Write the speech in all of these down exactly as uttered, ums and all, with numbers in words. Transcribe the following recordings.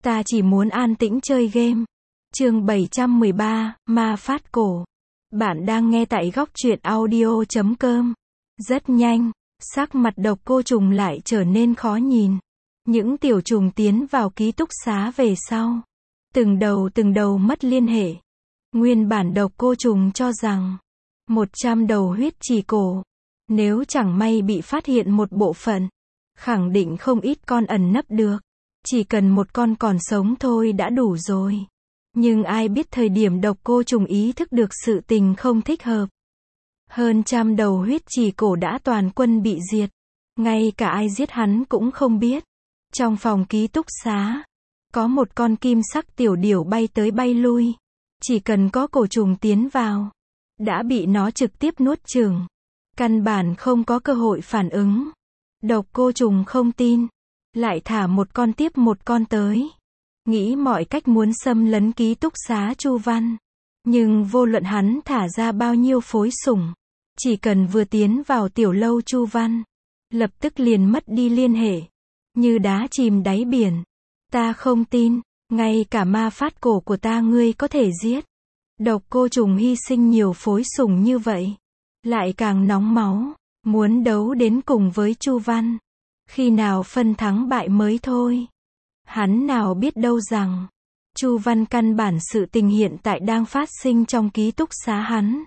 Ta chỉ muốn an tĩnh chơi game. Chương bảy trăm mười ba, Ma Phát Cổ. Bạn đang nghe tại góc truyện audio chấm com. Rất nhanh, sắc mặt độc cô trùng lại trở nên khó nhìn. Những tiểu trùng tiến vào ký túc xá về sau. Từng đầu từng đầu mất liên hệ. Nguyên bản độc cô trùng cho rằng, một trăm đầu huyết trì cổ. Nếu chẳng may bị phát hiện một bộ phận, khẳng định không ít con ẩn nấp được. Chỉ cần một con còn sống thôi đã đủ rồi. Nhưng ai biết thời điểm độc cô trùng ý thức được sự tình không thích hợp. Hơn trăm đầu huyết trì cổ đã toàn quân bị diệt. Ngay cả ai giết hắn cũng không biết. Trong phòng ký túc xá, có một con kim sắc tiểu điểu bay tới bay lui. Chỉ cần có cổ trùng tiến vào, đã bị nó trực tiếp nuốt chửng. Căn bản không có cơ hội phản ứng. Độc cô trùng không tin, lại thả một con tiếp một con tới. Nghĩ mọi cách muốn xâm lấn ký túc xá Chu Văn. Nhưng vô luận hắn thả ra bao nhiêu phối sủng, chỉ cần vừa tiến vào tiểu lâu Chu Văn, lập tức liền mất đi liên hệ. Như đá chìm đáy biển. Ta không tin, ngay cả ma phát cổ của ta ngươi có thể giết. Độc cô trùng hy sinh nhiều phối sủng như vậy, lại càng nóng máu, muốn đấu đến cùng với Chu Văn. Khi nào phân thắng bại mới thôi. Hắn nào biết đâu rằng, Chu Văn căn bản sự tình hiện tại đang phát sinh trong ký túc xá hắn.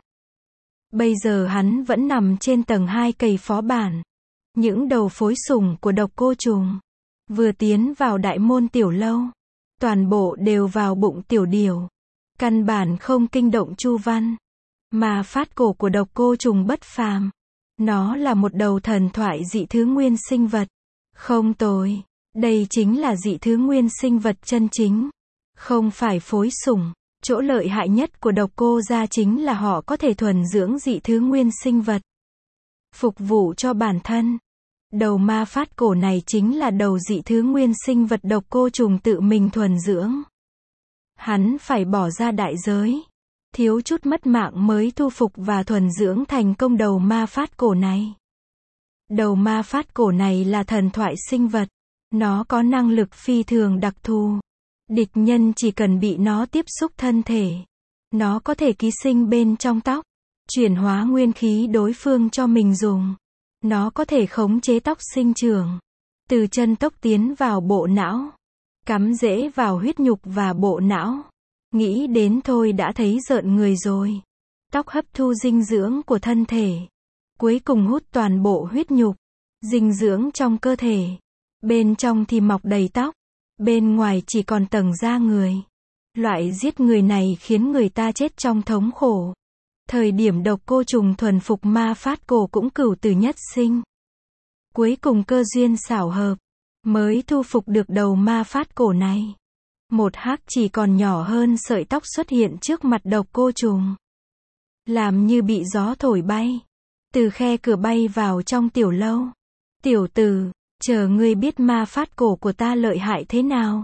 Bây giờ hắn vẫn nằm trên tầng hai cày phó bản. Những đầu phối sủng của độc cô trùng vừa tiến vào đại môn tiểu lâu, toàn bộ đều vào bụng tiểu điểu. Căn bản không kinh động Chu Văn. Mà phát cổ của độc cô trùng bất phàm. Nó là một đầu thần thoại dị thứ nguyên sinh vật. Không tồi. Đây chính là dị thứ nguyên sinh vật chân chính. Không phải phối sủng. Chỗ lợi hại nhất của độc cô gia chính là họ có thể thuần dưỡng dị thứ nguyên sinh vật. Phục vụ cho bản thân. Đầu ma phát cổ này chính là đầu dị thứ nguyên sinh vật độc cô trùng tự mình thuần dưỡng. Hắn phải bỏ ra đại giới. Thiếu chút mất mạng mới thu phục và thuần dưỡng thành công đầu ma phát cổ này. Đầu ma phát cổ này là thần thoại sinh vật. Nó có năng lực phi thường đặc thù. Địch nhân chỉ cần bị nó tiếp xúc thân thể. Nó có thể ký sinh bên trong tóc. Chuyển hóa nguyên khí đối phương cho mình dùng. Nó có thể khống chế tóc sinh trưởng. Từ chân tóc tiến vào bộ não. Cắm rễ vào huyết nhục và bộ não. Nghĩ đến thôi đã thấy rợn người rồi. Tóc hấp thu dinh dưỡng của thân thể. Cuối cùng hút toàn bộ huyết nhục. Dinh dưỡng trong cơ thể. Bên trong thì mọc đầy tóc. Bên ngoài chỉ còn tầng da người. Loại giết người này khiến người ta chết trong thống khổ. Thời điểm độc cô trùng thuần phục ma phát cổ cũng cửu tử nhất sinh. Cuối cùng cơ duyên xảo hợp, mới thu phục được đầu ma phát cổ này. Một hắc chỉ còn nhỏ hơn sợi tóc xuất hiện trước mặt độc cô trùng. Làm như bị gió thổi bay. Từ khe cửa bay vào trong tiểu lâu. Tiểu tử, chờ ngươi biết ma phát cổ của ta lợi hại thế nào.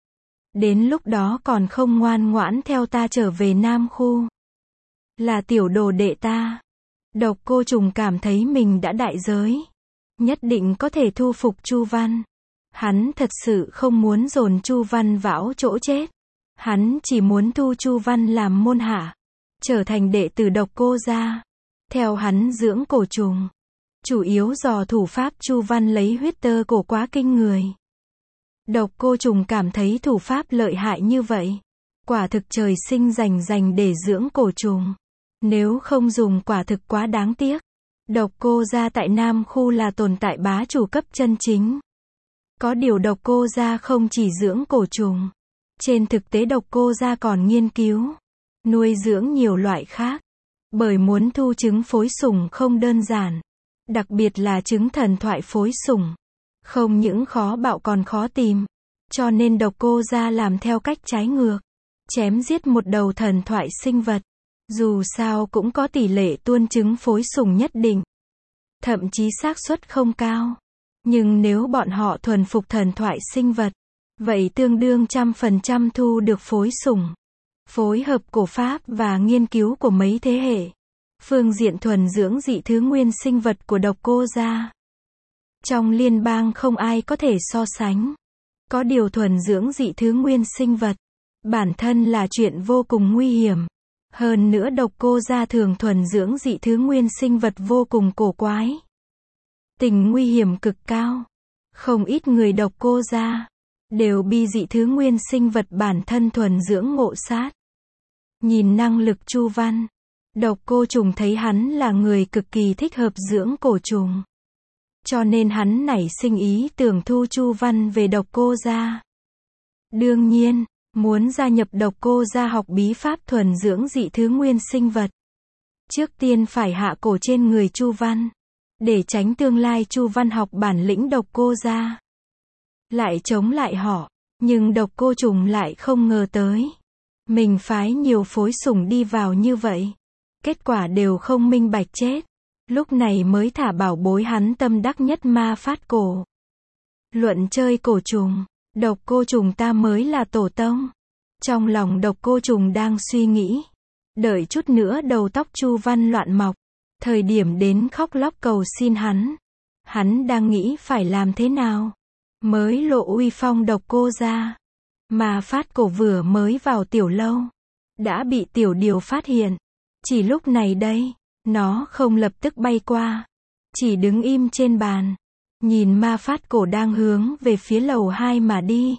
Đến lúc đó còn không ngoan ngoãn theo ta trở về Nam Khu. Là tiểu đồ đệ ta. Độc cô trùng cảm thấy mình đã đại giới. Nhất định có thể thu phục Chu Văn. Hắn thật sự không muốn dồn Chu Văn vào chỗ chết. Hắn chỉ muốn thu Chu Văn làm môn hạ. Trở thành đệ tử độc cô gia. Theo hắn dưỡng cổ trùng. Chủ yếu do thủ pháp Chu Văn lấy huyết tơ cổ quá kinh người. Độc cô trùng cảm thấy thủ pháp lợi hại như vậy. Quả thực trời sinh dành dành để dưỡng cổ trùng. Nếu không dùng quả thực quá đáng tiếc. Độc cô gia tại Nam Khu là tồn tại bá chủ cấp chân chính. Có điều độc cô gia không chỉ dưỡng cổ trùng. Trên thực tế độc cô gia còn nghiên cứu, nuôi dưỡng nhiều loại khác. Bởi muốn thu trứng phối sủng không đơn giản. Đặc biệt là trứng thần thoại phối sủng. Không những khó bạo còn khó tìm. Cho nên độc cô gia làm theo cách trái ngược. Chém giết một đầu thần thoại sinh vật. Dù sao cũng có tỷ lệ tuôn trứng phối sủng nhất định. Thậm chí xác suất không cao. Nhưng nếu bọn họ thuần phục thần thoại sinh vật, vậy tương đương trăm phần trăm thu được phối sủng. Phối hợp cổ pháp và nghiên cứu của mấy thế hệ. Phương diện thuần dưỡng dị thứ nguyên sinh vật của độc cô gia. Trong liên bang không ai có thể so sánh. Có điều thuần dưỡng dị thứ nguyên sinh vật, bản thân là chuyện vô cùng nguy hiểm. Hơn nữa độc cô gia thường thuần dưỡng dị thứ nguyên sinh vật vô cùng cổ quái. Tình nguy hiểm cực cao. Không ít người độc cô gia đều bị dị thứ nguyên sinh vật bản thân thuần dưỡng ngộ sát. Nhìn năng lực Chu Văn, độc cô trùng thấy hắn là người cực kỳ thích hợp dưỡng cổ trùng. Cho nên hắn nảy sinh ý tưởng thu Chu Văn về độc cô gia. Đương nhiên, muốn gia nhập độc cô gia học bí pháp thuần dưỡng dị thứ nguyên sinh vật. Trước tiên phải hạ cổ trên người Chu Văn, để tránh tương lai Chu Văn học bản lĩnh độc cô gia lại chống lại họ. Nhưng độc cô trùng lại không ngờ tới, mình phái nhiều phối sủng đi vào như vậy, kết quả đều không minh bạch chết. Lúc này mới thả bảo bối hắn tâm đắc nhất ma phát cổ. Luận chơi cổ trùng, độc cô trùng ta mới là tổ tông. Trong lòng độc cô trùng đang suy nghĩ, đợi chút nữa đầu tóc Chu Văn loạn mọc, thời điểm đến khóc lóc cầu xin hắn. Hắn đang nghĩ phải làm thế nào mới lộ uy phong độc cô gia. Mà phát cổ vừa mới vào tiểu lâu, đã bị tiểu điều phát hiện. Chỉ lúc này đây, nó không lập tức bay qua, chỉ đứng im trên bàn, nhìn ma phát cổ đang hướng về phía lầu hai mà đi.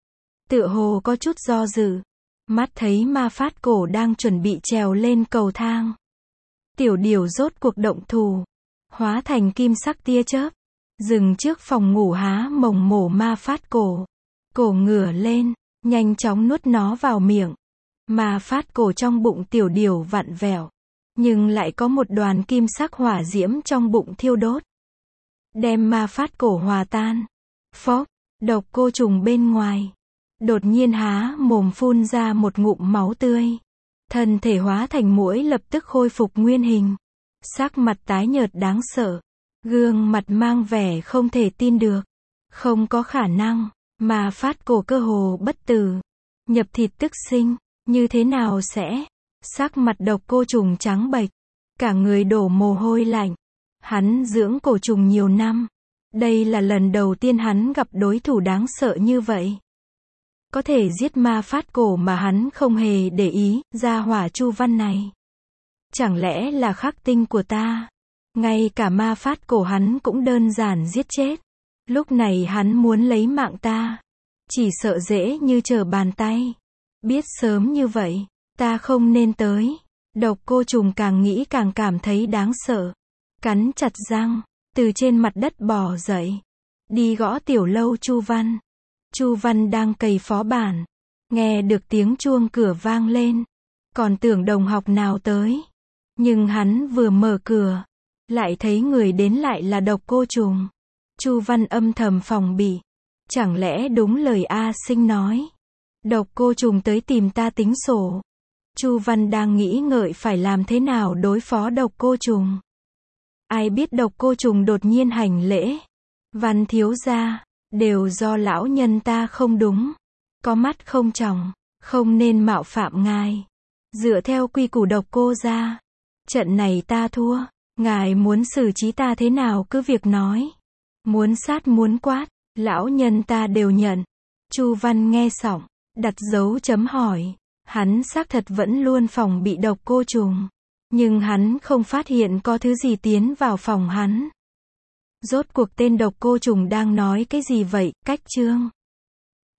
Tựa hồ có chút do dự, mắt thấy ma phát cổ đang chuẩn bị trèo lên cầu thang. Tiểu điều rốt cuộc động thủ, hóa thành kim sắc tia chớp, dừng trước phòng ngủ há mồng mổ ma phát cổ. Cổ ngửa lên, nhanh chóng nuốt nó vào miệng. Ma phát cổ trong bụng tiểu điều vặn vẹo, nhưng lại có một đoàn kim sắc hỏa diễm trong bụng thiêu đốt, đem ma phát cổ hòa tan. Phốc, độc cô trùng bên ngoài đột nhiên há mồm phun ra một ngụm máu tươi, thân thể hóa thành muỗi lập tức khôi phục nguyên hình, sắc mặt tái nhợt đáng sợ, gương mặt mang vẻ không thể tin được. Không có khả năng, ma phát cổ cơ hồ bất tử, nhập thịt tức sinh, như thế nào sẽ? Sắc mặt độc cô trùng trắng bệch, cả người đổ mồ hôi lạnh. Hắn dưỡng cổ trùng nhiều năm, đây là lần đầu tiên hắn gặp đối thủ đáng sợ như vậy. Có thể giết ma phát cổ mà hắn không hề để ý, gia hỏa Chu Văn này. Chẳng lẽ là khắc tinh của ta? Ngay cả ma phát cổ hắn cũng đơn giản giết chết. Lúc này hắn muốn lấy mạng ta, chỉ sợ dễ như trở bàn tay. Biết sớm như vậy, ta không nên tới. Độc cô trùng càng nghĩ càng cảm thấy đáng sợ. Cắn chặt răng, từ trên mặt đất bò dậy, đi gõ tiểu lâu Chu Văn. Chu Văn đang cày phó bản, nghe được tiếng chuông cửa vang lên, còn tưởng đồng học nào tới. Nhưng hắn vừa mở cửa, lại thấy người đến lại là độc cô trùng. Chu Văn âm thầm phòng bị, chẳng lẽ đúng lời A Sinh nói, độc cô trùng tới tìm ta tính sổ. Chu Văn đang nghĩ ngợi phải làm thế nào đối phó độc cô trùng. Ai biết độc cô trùng đột nhiên hành lễ. Văn thiếu gia, đều do lão nhân ta không đúng, có mắt không tròng, không nên mạo phạm ngài. Dựa theo quy củ độc cô gia, trận này ta thua, ngài muốn xử trí ta thế nào cứ việc nói. Muốn sát muốn quát, lão nhân ta đều nhận. Chu Văn nghe xong, đặt dấu chấm hỏi. Hắn xác thật vẫn luôn phòng bị độc cô trùng, nhưng hắn không phát hiện có thứ gì tiến vào phòng hắn. Rốt cuộc tên độc cô trùng đang nói cái gì vậy? Cách chương